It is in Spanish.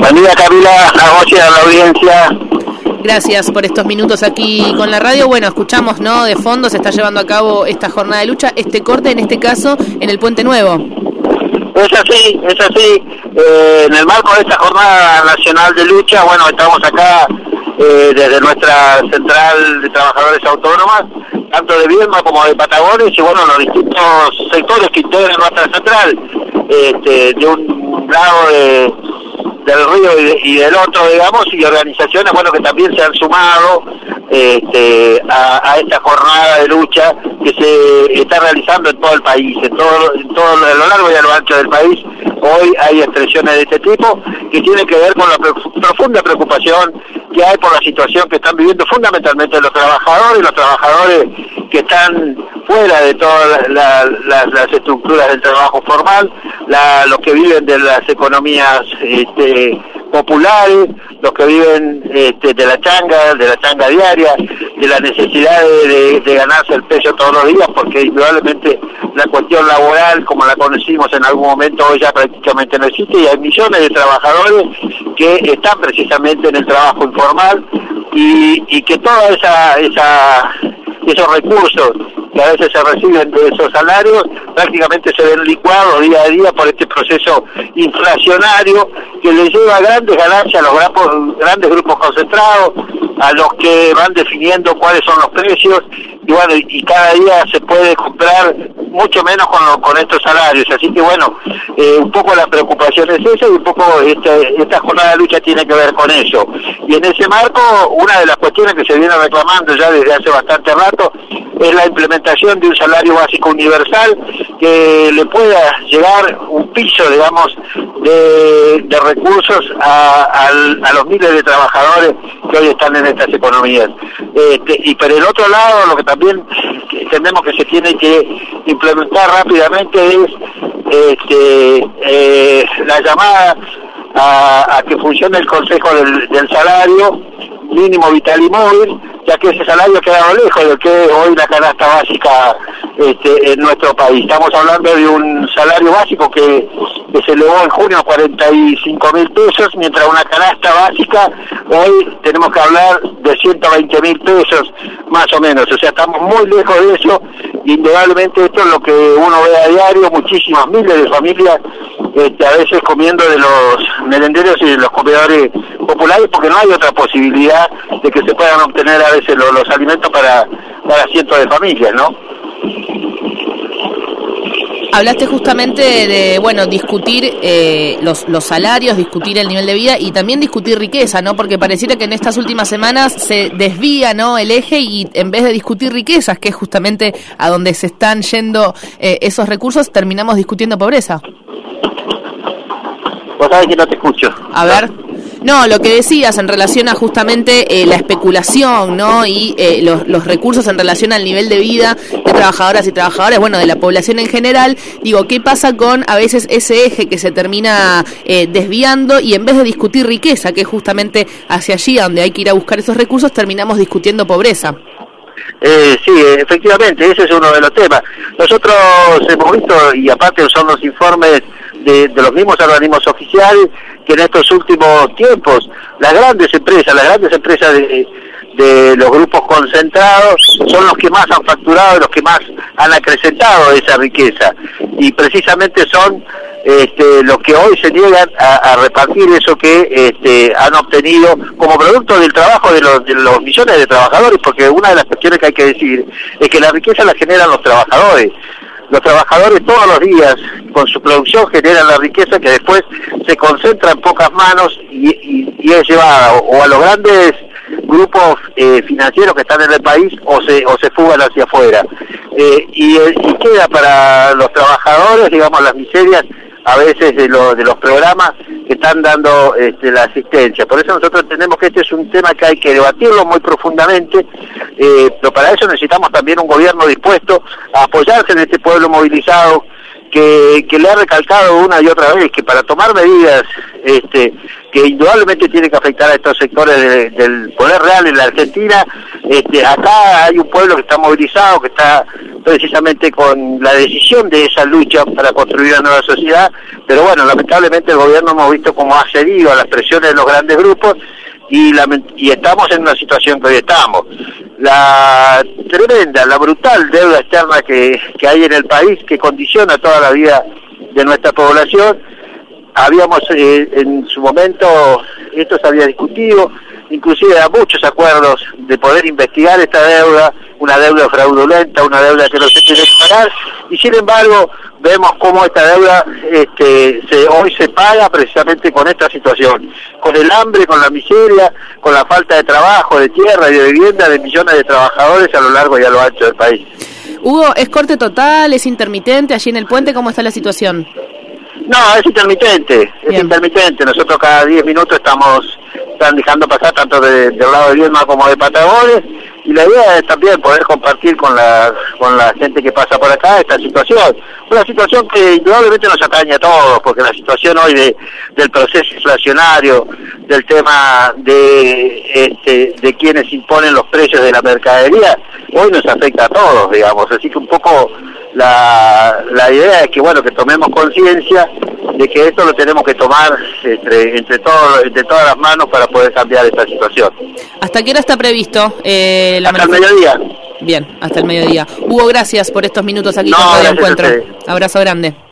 Buen día, Camila, a la audiencia. Gracias por estos minutos aquí con la radio. Bueno, escuchamos, ¿no? De fondo se está llevando a cabo esta jornada de lucha, este corte, en este caso, en el Puente Nuevo. Es así. En el marco de esta jornada nacional de lucha, bueno, estamos acá desde nuestra central de trabajadores autónomas, tanto de Viedma como de Patagones, y bueno, los distintos sectores que integran nuestra central, de un lado del río y del otro, digamos, y organizaciones, bueno, que también se han sumado a esta jornada de lucha que se está realizando en todo el país, en todo a lo largo y a lo ancho del país. Hoy hay expresiones de este tipo que tienen que ver con la profunda preocupación que hay por la situación que están viviendo fundamentalmente los trabajadores que están fuera de todas las estructuras del trabajo formal, los que viven de las economías populares, los que viven de la changa diaria, de la necesidad de ganarse el peso todos los días, porque indudablemente la cuestión laboral, como la conocimos en algún momento, hoy ya prácticamente no existe, y hay millones de trabajadores que están precisamente en el trabajo informal, y que toda esos recursos que a veces se reciben de esos salarios prácticamente se ven licuados día a día por este proceso inflacionario que le lleva grandes ganancias a los grandes grupos concentrados, a los que van definiendo cuáles son los precios, y bueno, y cada día se puede comprar mucho menos con estos salarios. Así que bueno, un poco la preocupación es esa, y un poco esta jornada de lucha tiene que ver con eso. Y en ese marco, una de las cuestiones que se viene reclamando ya desde hace bastante rato es la implementación de un salario básico universal que le pueda llegar un piso, digamos, de recursos a los miles de trabajadores que hoy están en estas economías. Y por el otro lado, lo que también entendemos que se tiene que implementar rápidamente es la llamada a que funcione el Consejo del Salario Mínimo Vital y Móvil, ya que ese salario ha quedado lejos de que hoy la canasta básica en nuestro país. Estamos hablando de un salario básico que se elevó en junio a 45.000 pesos, mientras una canasta básica hoy tenemos que hablar de 120.000 pesos más o menos. O sea, estamos muy lejos de eso, y indudablemente esto es lo que uno ve a diario, muchísimas miles de familias a veces comiendo de los merenderos y de los comedores populares, porque no hay otra posibilidad de que se puedan obtener a veces los alimentos para cientos de familias, ¿no? Hablaste justamente de, bueno, discutir los salarios, discutir el nivel de vida y también discutir riqueza, ¿no? Porque pareciera que en estas últimas semanas se desvía, ¿no?, el eje, y en vez de discutir riquezas, que es justamente a donde se están yendo esos recursos, terminamos discutiendo pobreza. Vos sabés que no te escucho. A ver. No, lo que decías en relación a justamente la especulación, ¿no? Y los recursos en relación al nivel de vida de trabajadoras y trabajadores, bueno, de la población en general. Digo, ¿qué pasa con a veces ese eje que se termina desviando, y en vez de discutir riqueza, que es justamente hacia allí donde hay que ir a buscar esos recursos, terminamos discutiendo pobreza? Sí, efectivamente, ese es uno de los temas. Nosotros hemos visto, y aparte son los informes de los mismos organismos oficiales, que en estos últimos tiempos las grandes empresas de los grupos concentrados son los que más han facturado y los que más han acrecentado esa riqueza, y precisamente son los que hoy se niegan a repartir eso que han obtenido como producto del trabajo de los millones de trabajadores, porque una de las cuestiones que hay que decir es que la riqueza la generan los trabajadores. Los trabajadores todos los días con su producción generan la riqueza que después se concentra en pocas manos y es llevada o a los grandes grupos financieros que están en el país o se fugan hacia afuera. Y queda para los trabajadores, digamos, las miserias a veces de los programas que están dando la asistencia. Por eso nosotros entendemos que este es un tema que hay que debatirlo muy profundamente, pero para eso necesitamos también un gobierno dispuesto a apoyarse en este pueblo movilizado que le ha recalcado una y otra vez que para tomar medidas que indudablemente tienen que afectar a estos sectores del poder real en la Argentina, acá hay un pueblo que está movilizado, que está precisamente con la decisión de esa lucha para construir una nueva sociedad, pero bueno, lamentablemente el gobierno hemos visto cómo ha cedido a las presiones de los grandes grupos y estamos en una situación que hoy estamos. La tremenda, la brutal deuda externa que hay en el país, que condiciona toda la vida de nuestra población. Habíamos en su momento, esto se había discutido, inclusive a muchos acuerdos de poder investigar esta deuda, una deuda fraudulenta, una deuda que no se tiene que pagar, y sin embargo vemos cómo esta deuda hoy se paga precisamente con esta situación, con el hambre, con la miseria, con la falta de trabajo, de tierra y de vivienda de millones de trabajadores a lo largo y a lo ancho del país. Hugo, ¿es corte total, es intermitente allí en el puente? ¿Cómo está la situación? No, es intermitente, intermitente. Nosotros cada 10 minutos están dejando pasar tanto del lado de Viedma como de Patagones, y la idea es también poder compartir con la gente que pasa por acá esta situación. Una situación que indudablemente nos atañe a todos, porque la situación hoy del proceso inflacionario, del tema de quienes imponen los precios de la mercadería, hoy nos afecta a todos, digamos. Así que un poco la idea es que, bueno, que tomemos conciencia de que esto lo tenemos que tomar entre todas las manos para poder cambiar esta situación. ¿Hasta qué hora está previsto hasta el mediodía. Bien, hasta el mediodía. Hugo, gracias por estos minutos aquí con Radio Encuentro. Abrazo grande.